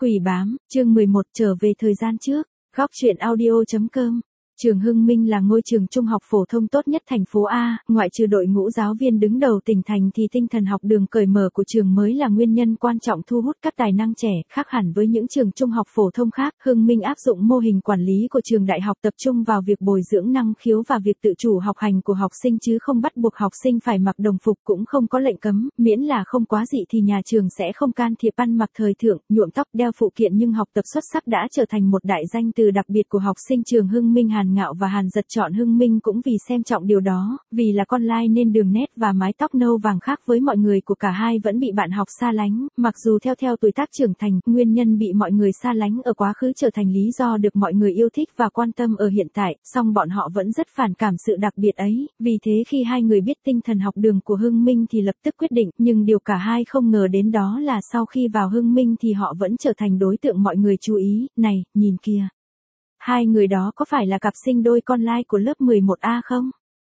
Quỷ bám, chương 11 trở về thời gian trước. Góc truyện audio.com. Trường Hưng Minh là ngôi trường trung học phổ thông tốt nhất thành phố A, ngoại trừ đội ngũ giáo viên đứng đầu tỉnh thành thì tinh thần học đường cởi mở của trường mới là nguyên nhân quan trọng thu hút các tài năng trẻ, khác hẳn với những trường trung học phổ thông khác. Hưng Minh áp dụng mô hình quản lý của trường đại học tập trung vào việc bồi dưỡng năng khiếu và việc tự chủ học hành của học sinh chứ không bắt buộc học sinh phải mặc đồng phục, cũng không có lệnh cấm, miễn là không quá dị thì nhà trường sẽ không can thiệp. Ăn mặc thời thượng, nhuộm tóc, đeo phụ kiện nhưng học tập xuất sắc đã trở thành một đại danh từ đặc biệt của học sinh trường Hưng Minh. Hàn Ngạo và Hàn Dật chọn Hưng Minh cũng vì xem trọng điều đó, vì là con lai nên đường nét và mái tóc nâu vàng khác với mọi người của cả hai vẫn bị bạn học xa lánh. Mặc dù theo tuổi tác trưởng thành, nguyên nhân bị mọi người xa lánh ở quá khứ trở thành lý do được mọi người yêu thích và quan tâm ở hiện tại, song bọn họ vẫn rất phản cảm sự đặc biệt ấy. Vì thế khi hai người biết tinh thần học đường của Hưng Minh thì lập tức quyết định, nhưng điều cả hai không ngờ đến đó là sau khi vào Hưng Minh thì họ vẫn trở thành đối tượng mọi người chú ý. Này, nhìn kìa. Hai người đó có phải là cặp sinh đôi con lai của lớp 11A không?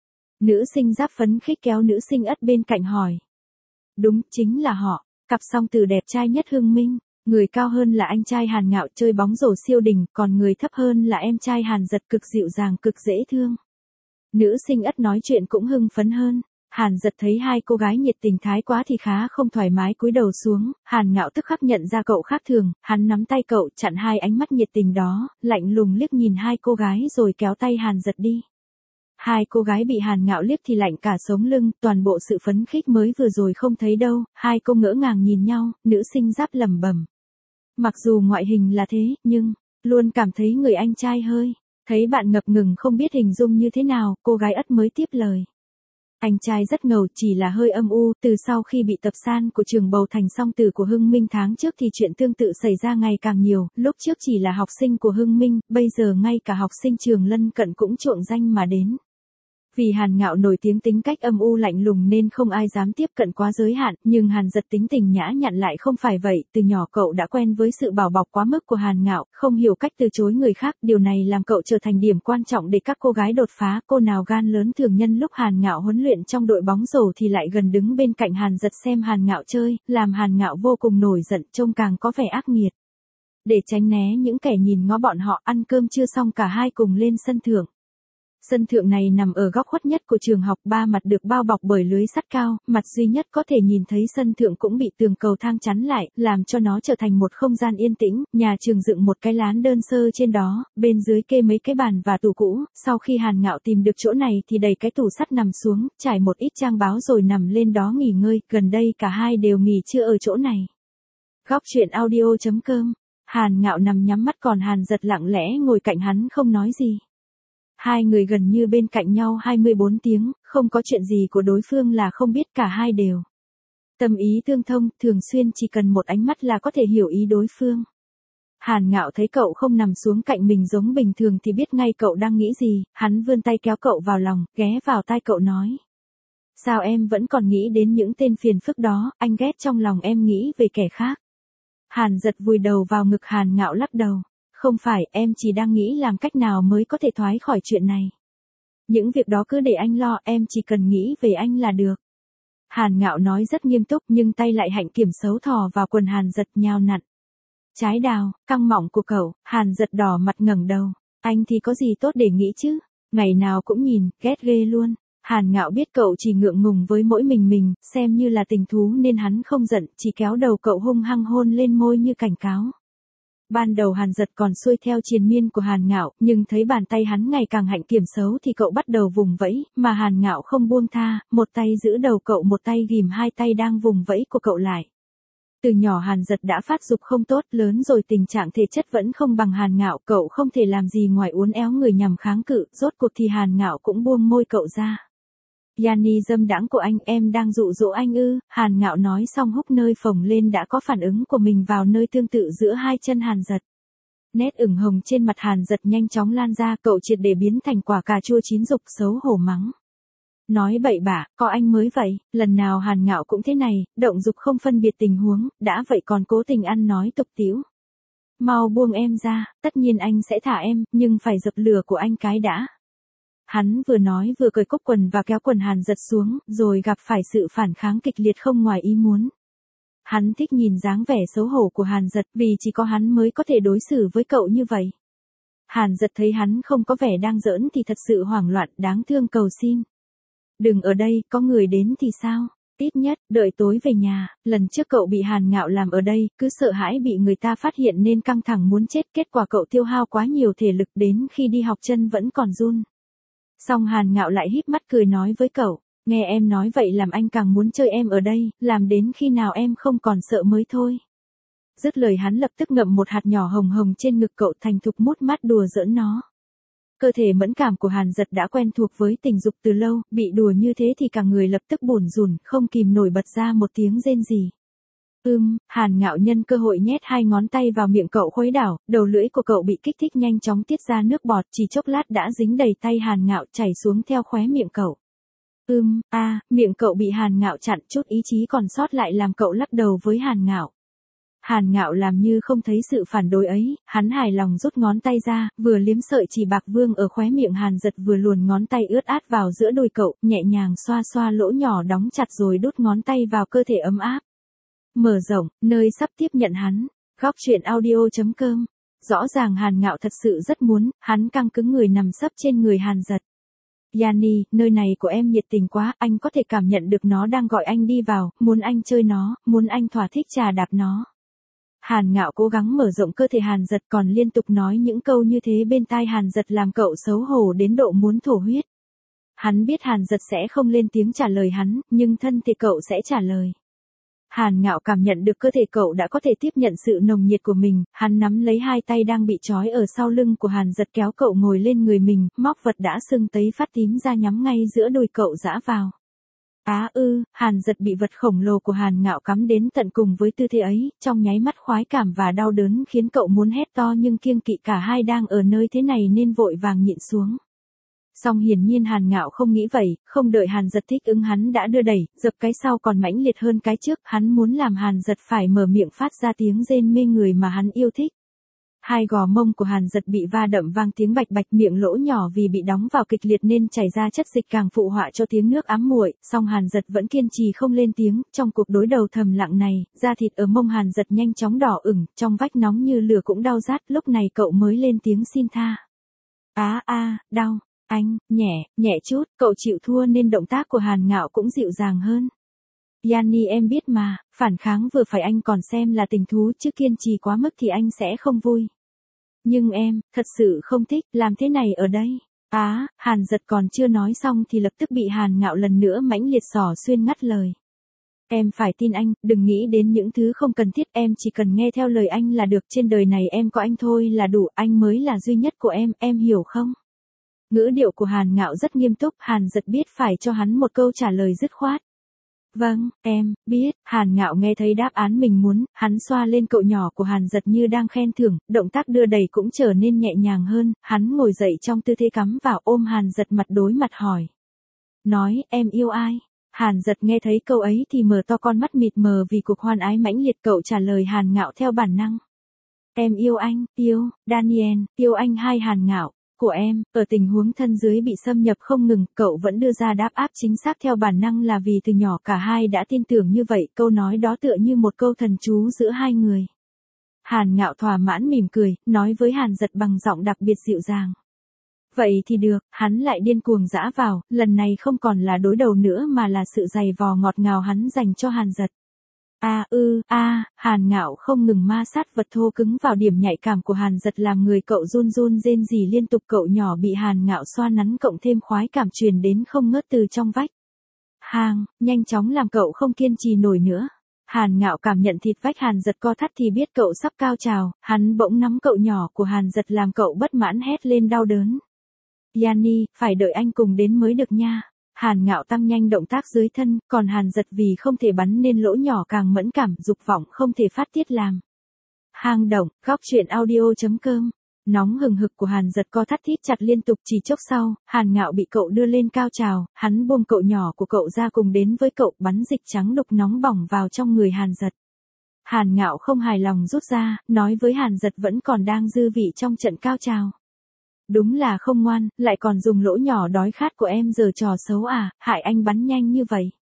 Nữ sinh giáp phấn khích kéo nữ sinh ất bên cạnh hỏi. Đúng, chính là họ, cặp song từ đẹp trai nhất Hưng Minh. Người cao hơn là anh trai Hàn Ngạo chơi bóng rổ siêu đỉnh, còn người thấp hơn là em trai Hàn Dật cực dịu dàng cực dễ thương. Nữ sinh ất nói chuyện cũng hưng phấn hơn. Hàn Dật thấy hai cô gái nhiệt tình thái quá thì khá không thoải mái cúi đầu xuống. Hàn Ngạo tức khắc nhận ra cậu khác thường, hắn nắm tay cậu chặn hai ánh mắt nhiệt tình đó, lạnh lùng liếc nhìn hai cô gái rồi kéo tay Hàn Dật đi. Hai cô gái bị Hàn Ngạo liếc thì lạnh cả sống lưng, toàn bộ sự phấn khích mới vừa rồi không thấy đâu. Hai cô ngỡ ngàng nhìn nhau, nữ sinh giáp lẩm bẩm. Mặc dù ngoại hình là thế, nhưng luôn cảm thấy người anh trai hơi. Thấy bạn ngập ngừng không biết hình dung như thế nào, cô gái ất mới tiếp lời. Anh trai rất ngầu, chỉ là hơi âm u. Từ sau khi bị tập san của trường bầu thành song tử của Hưng Minh tháng trước thì chuyện tương tự xảy ra ngày càng nhiều. Lúc trước chỉ là học sinh của Hưng Minh, bây giờ ngay cả học sinh trường lân cận cũng trộn danh mà đến. Vì Hàn Ngạo nổi tiếng tính cách âm u lạnh lùng nên không ai dám tiếp cận quá giới hạn, nhưng Hàn Dật tính tình nhã nhặn lại không phải vậy. Từ nhỏ cậu đã quen với sự bảo bọc quá mức của Hàn Ngạo, không hiểu cách từ chối người khác. Điều này làm cậu trở thành điểm quan trọng để các cô gái đột phá. Cô nào gan lớn thường nhân lúc Hàn Ngạo huấn luyện trong đội bóng rổ thì lại gần đứng bên cạnh Hàn Dật xem Hàn Ngạo chơi, làm Hàn Ngạo vô cùng nổi giận, trông càng có vẻ ác nghiệt. Để tránh né những kẻ nhìn ngó bọn họ, ăn cơm chưa xong cả hai cùng lên sân thượng. Sân thượng này nằm ở góc khuất nhất của trường học, ba mặt được bao bọc bởi lưới sắt cao, mặt duy nhất có thể nhìn thấy sân thượng cũng bị tường cầu thang chắn lại, làm cho nó trở thành một không gian yên tĩnh. Nhà trường dựng một cái lán đơn sơ trên đó, bên dưới kê mấy cái bàn và tủ cũ. Sau khi Hàn Ngạo tìm được chỗ này thì đẩy cái tủ sắt nằm xuống, trải một ít trang báo rồi nằm lên đó nghỉ ngơi. Gần đây cả hai đều nghỉ trưa ở chỗ này. Góc truyện audio.com. Hàn Ngạo nằm nhắm mắt còn Hàn Dật lặng lẽ ngồi cạnh hắn không nói gì. Hai người gần như bên cạnh nhau 24 tiếng, không có chuyện gì của đối phương là không biết, cả hai đều tâm ý tương thông, thường xuyên chỉ cần một ánh mắt là có thể hiểu ý đối phương. Hàn Ngạo thấy cậu không nằm xuống cạnh mình giống bình thường thì biết ngay cậu đang nghĩ gì, hắn vươn tay kéo cậu vào lòng, ghé vào tai cậu nói. Sao em vẫn còn nghĩ đến những tên phiền phức đó, anh ghét trong lòng em nghĩ về kẻ khác. Hàn Dật vùi đầu vào ngực Hàn Ngạo lắc đầu. Không phải, em chỉ đang nghĩ làm cách nào mới có thể thoát khỏi chuyện này. Những việc đó cứ để anh lo, em chỉ cần nghĩ về anh là được. Hàn Ngạo nói rất nghiêm túc nhưng tay lại hạnh kiểm xấu thò vào quần Hàn Dật nhào nặn. Trái đào, căng mọng của cậu. Hàn Dật đỏ mặt ngẩng đầu. Anh thì có gì tốt để nghĩ chứ, ngày nào cũng nhìn, ghét ghê luôn. Hàn Ngạo biết cậu chỉ ngượng ngùng với mỗi mình, xem như là tình thú nên hắn không giận, chỉ kéo đầu cậu hung hăng hôn lên môi như cảnh cáo. Ban đầu Hàn Dật còn xuôi theo triền miên của Hàn Ngạo, nhưng thấy bàn tay hắn ngày càng hạnh kiểm xấu thì cậu bắt đầu vùng vẫy, mà Hàn Ngạo không buông tha, một tay giữ đầu cậu, một tay ghìm hai tay đang vùng vẫy của cậu lại. Từ nhỏ Hàn Dật đã phát dục không tốt, lớn rồi tình trạng thể chất vẫn không bằng Hàn Ngạo, cậu không thể làm gì ngoài uốn éo người nhằm kháng cự, rốt cuộc thì Hàn Ngạo cũng buông môi cậu ra. Yani dâm đãng của anh, em đang dụ dỗ anh ư? Hàn Ngạo nói xong húc nơi phồng lên đã có phản ứng của mình vào nơi tương tự giữa hai chân Hàn Dật. Nét ửng hồng trên mặt Hàn Dật nhanh chóng lan ra, cậu triệt để biến thành quả cà chua chín rục, xấu hổ mắng. Nói bậy bạ, có anh mới vậy, lần nào Hàn Ngạo cũng thế này, động dục không phân biệt tình huống, đã vậy còn cố tình ăn nói tục tĩu. Mau buông em ra, tất nhiên anh sẽ thả em, nhưng phải dập lửa của anh cái đã. Hắn vừa nói vừa cởi cúc quần và kéo quần Hàn Dật xuống, rồi gặp phải sự phản kháng kịch liệt không ngoài ý muốn. Hắn thích nhìn dáng vẻ xấu hổ của Hàn Dật vì chỉ có hắn mới có thể đối xử với cậu như vậy. Hàn Dật thấy hắn không có vẻ đang giỡn thì thật sự hoảng loạn, đáng thương cầu xin. Đừng ở đây, có người đến thì sao? Ít nhất, đợi tối về nhà, lần trước cậu bị Hàn Ngạo làm ở đây, cứ sợ hãi bị người ta phát hiện nên căng thẳng muốn chết, kết quả cậu tiêu hao quá nhiều thể lực đến khi đi học chân vẫn còn run. Xong Hàn Ngạo lại híp mắt cười nói với cậu, nghe em nói vậy làm anh càng muốn chơi em ở đây, làm đến khi nào em không còn sợ mới thôi. Dứt lời hắn lập tức ngậm một hạt nhỏ hồng hồng trên ngực cậu thành thục mút mắt đùa giỡn nó. Cơ thể mẫn cảm của Hàn Dật đã quen thuộc với tình dục từ lâu, bị đùa như thế thì cả người lập tức bủn rủn, không kìm nổi bật ra một tiếng rên rỉ. Hàn Ngạo nhân cơ hội nhét hai ngón tay vào miệng cậu khuấy đảo, đầu lưỡi của cậu bị kích thích nhanh chóng tiết ra nước bọt, chỉ chốc lát đã dính đầy tay Hàn Ngạo chảy xuống theo khóe miệng cậu. Miệng cậu bị Hàn Ngạo chặn, chút ý chí còn sót lại làm cậu lắc đầu với Hàn Ngạo. Hàn Ngạo làm như không thấy sự phản đối ấy, hắn hài lòng rút ngón tay ra, vừa liếm sợi chỉ bạc vương ở khóe miệng Hàn Dật vừa luồn ngón tay ướt át vào giữa đùi cậu, nhẹ nhàng xoa xoa lỗ nhỏ đóng chặt rồi đút ngón tay vào cơ thể ấm áp. Mở rộng, nơi sắp tiếp nhận hắn. Góc truyện audio.com. Rõ ràng Hàn Ngạo thật sự rất muốn, hắn căng cứng người nằm sấp trên người Hàn Dật. Yani, nơi này của em nhiệt tình quá, anh có thể cảm nhận được nó đang gọi anh đi vào, muốn anh chơi nó, muốn anh thỏa thích chà đạp nó. Hàn Ngạo cố gắng mở rộng cơ thể Hàn Dật còn liên tục nói những câu như thế bên tai Hàn Dật làm cậu xấu hổ đến độ muốn thổ huyết. Hắn biết Hàn Dật sẽ không lên tiếng trả lời hắn, nhưng thân thể cậu sẽ trả lời. Hàn Ngạo cảm nhận được cơ thể cậu đã có thể tiếp nhận sự nồng nhiệt của mình, hắn nắm lấy hai tay đang bị trói ở sau lưng của Hàn Dật kéo cậu ngồi lên người mình, móc vật đã sưng tấy phát tím ra nhắm ngay giữa đùi cậu giã vào. Hàn Dật bị vật khổng lồ của Hàn Ngạo cắm đến tận cùng với tư thế ấy, trong nháy mắt khoái cảm và đau đớn khiến cậu muốn hét to nhưng kiêng kỵ cả hai đang ở nơi thế này nên vội vàng nhịn xuống. Song hiển nhiên Hàn Ngạo không nghĩ vậy, không đợi Hàn Dật thích ứng hắn đã đưa đẩy, dập cái sau còn mãnh liệt hơn cái trước, hắn muốn làm Hàn Dật phải mở miệng phát ra tiếng rên mê người mà hắn yêu thích. Hai gò mông của Hàn Dật bị va đậm vang tiếng bạch bạch, miệng lỗ nhỏ vì bị đóng vào kịch liệt nên chảy ra chất dịch càng phụ họa cho tiếng nước ám muội, song Hàn Dật vẫn kiên trì không lên tiếng, trong cuộc đối đầu thầm lặng này, da thịt ở mông Hàn Dật nhanh chóng đỏ ửng, trong vách nóng như lửa cũng đau rát, lúc này cậu mới lên tiếng xin tha. Đau, anh, nhẹ chút, cậu chịu thua nên động tác của Hàn Ngạo cũng dịu dàng hơn. Yani em biết mà, phản kháng vừa phải anh còn xem là tình thú chứ kiên trì quá mức thì anh sẽ không vui. Nhưng em, thật sự không thích, làm thế này ở đây. Hàn Dật còn chưa nói xong thì lập tức bị Hàn Ngạo lần nữa mãnh liệt xỏ xuyên ngắt lời. Em phải tin anh, đừng nghĩ đến những thứ không cần thiết, em chỉ cần nghe theo lời anh là được, trên đời này em có anh thôi là đủ, anh mới là duy nhất của em hiểu không? Ngữ điệu của Hàn Ngạo rất nghiêm túc, Hàn Dật biết phải cho hắn một câu trả lời dứt khoát. Vâng, em biết, Hàn Ngạo nghe thấy đáp án mình muốn, hắn xoa lên cậu nhỏ của Hàn Dật như đang khen thưởng, động tác đưa đẩy cũng trở nên nhẹ nhàng hơn, hắn ngồi dậy trong tư thế cắm vào ôm Hàn Dật mặt đối mặt hỏi. Nói, em yêu ai? Hàn Dật nghe thấy câu ấy thì mở to con mắt mịt mờ vì cuộc hoan ái mãnh liệt, cậu trả lời Hàn Ngạo theo bản năng. Em yêu anh, yêu, Daniel, yêu anh hai Hàn Ngạo. Của em, ở tình huống thân dưới bị xâm nhập không ngừng, cậu vẫn đưa ra đáp áp chính xác theo bản năng là vì từ nhỏ cả hai đã tin tưởng như vậy, câu nói đó tựa như một câu thần chú giữa hai người. Hàn Ngạo thỏa mãn mỉm cười, nói với Hàn Dật bằng giọng đặc biệt dịu dàng. Vậy thì được, hắn lại điên cuồng dã vào, lần này không còn là đối đầu nữa mà là sự giày vò ngọt ngào hắn dành cho Hàn Dật. Hàn Ngạo không ngừng ma sát vật thô cứng vào điểm nhạy cảm của Hàn Dật làm người cậu run run rên rỉ liên tục, cậu nhỏ bị Hàn Ngạo xoa nắn cộng thêm khoái cảm truyền đến không ngớt từ trong vách. Nhanh chóng làm cậu không kiên trì nổi nữa. Hàn Ngạo cảm nhận thịt vách Hàn Dật co thắt thì biết cậu sắp cao trào, hắn bỗng nắm cậu nhỏ của Hàn Dật làm cậu bất mãn hét lên đau đớn. Yani, phải đợi anh cùng đến mới được nha. Hàn Ngạo tăng nhanh động tác dưới thân, còn Hàn Dật vì không thể bắn nên lỗ nhỏ càng mẫn cảm, dục vọng không thể phát tiết làm. Hang động, góc truyện audio.com. Nóng hừng hực của Hàn Dật co thắt thít chặt liên tục, chỉ chốc sau, Hàn Ngạo bị cậu đưa lên cao trào, hắn buông cậu nhỏ của cậu ra cùng đến với cậu, bắn dịch trắng đục nóng bỏng vào trong người Hàn Dật. Hàn Ngạo không hài lòng rút ra, nói với Hàn Dật vẫn còn đang dư vị trong trận cao trào. Đúng là không ngoan, lại còn dùng lỗ nhỏ đói khát của em giở trò xấu hại anh bắn nhanh như vậy.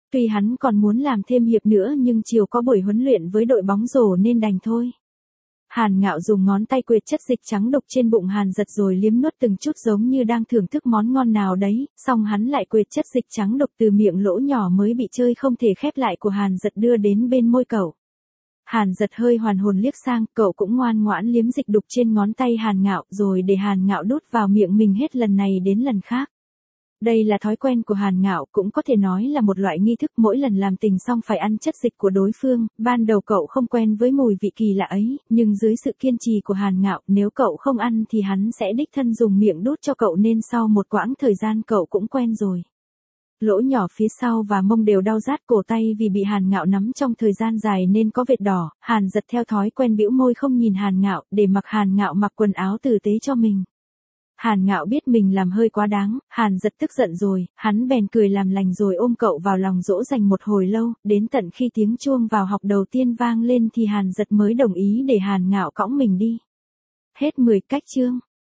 Tuy hắn còn muốn làm thêm hiệp nữa nhưng chiều có buổi huấn luyện với đội bóng rổ nên đành thôi. Hàn Ngạo dùng ngón tay quệt chất dịch trắng đục trên bụng Hàn Giật rồi liếm nuốt từng chút giống như đang thưởng thức món ngon nào đấy, xong hắn lại quệt chất dịch trắng đục từ miệng lỗ nhỏ mới bị chơi không thể khép lại của Hàn Giật đưa đến bên môi cậu. Hàn Giật hơi hoàn hồn liếc sang, cậu cũng ngoan ngoãn liếm dịch đục trên ngón tay Hàn Ngạo rồi để Hàn Ngạo đút vào miệng mình hết lần này đến lần khác. Đây là thói quen của Hàn Ngạo, cũng có thể nói là một loại nghi thức, mỗi lần làm tình xong phải ăn chất dịch của đối phương. Ban đầu cậu không quen với mùi vị kỳ lạ ấy, nhưng dưới sự kiên trì của Hàn Ngạo, nếu cậu không ăn thì hắn sẽ đích thân dùng miệng đút cho cậu nên sau một quãng thời gian cậu cũng quen rồi. Lỗ nhỏ phía sau và mông đều đau rát, cổ tay vì bị Hàn Ngạo nắm trong thời gian dài nên có vệt đỏ. Hàn Giật theo thói quen bĩu môi không nhìn Hàn Ngạo, để mặc Hàn Ngạo mặc quần áo tử tế cho mình. Hàn Ngạo biết mình làm hơi quá đáng, Hàn Giật tức giận rồi, hắn bèn cười làm lành rồi ôm cậu vào lòng dỗ dành một hồi lâu, đến tận khi tiếng chuông vào học đầu tiên vang lên thì Hàn Giật mới đồng ý để Hàn Ngạo cõng mình đi. Hết 10 cách chương.